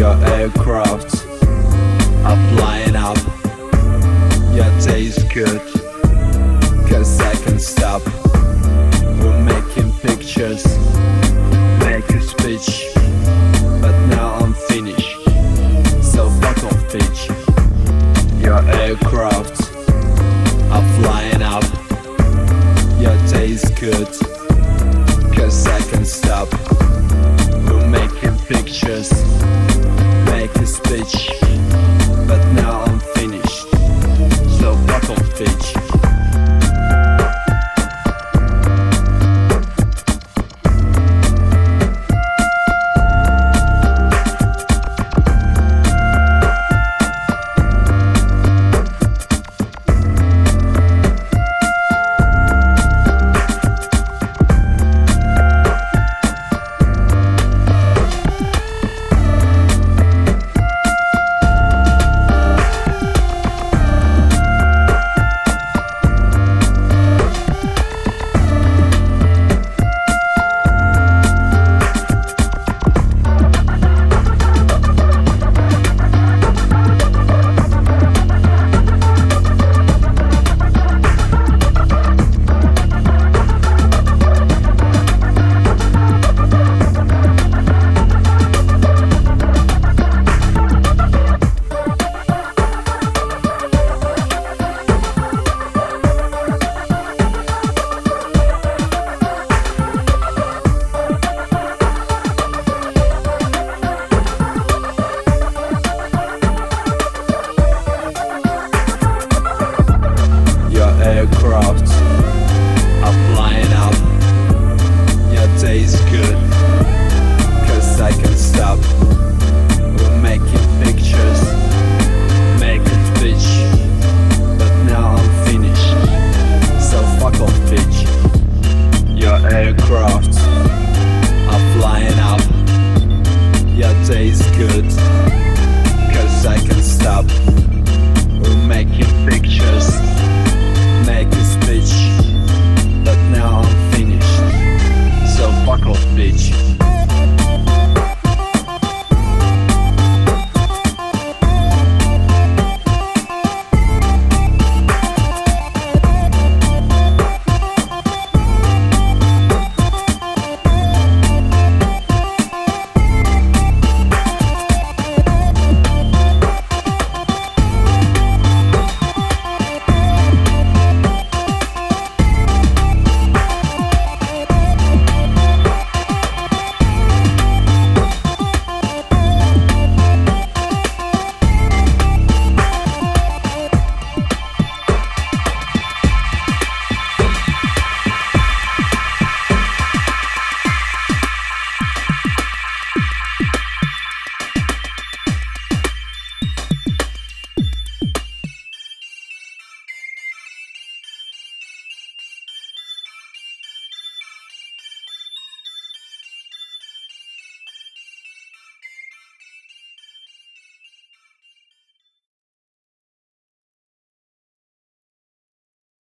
Your aircraft are flying up. Your taste good, 'cause I can stop. We're making pictures, make a speech, but now I'm finished, so fuck off bitch. Your aircraft are flying up. Your taste good, 'cause I can stop. We're making pictures, make a speech, but now I'm finished, so fuck off bitch.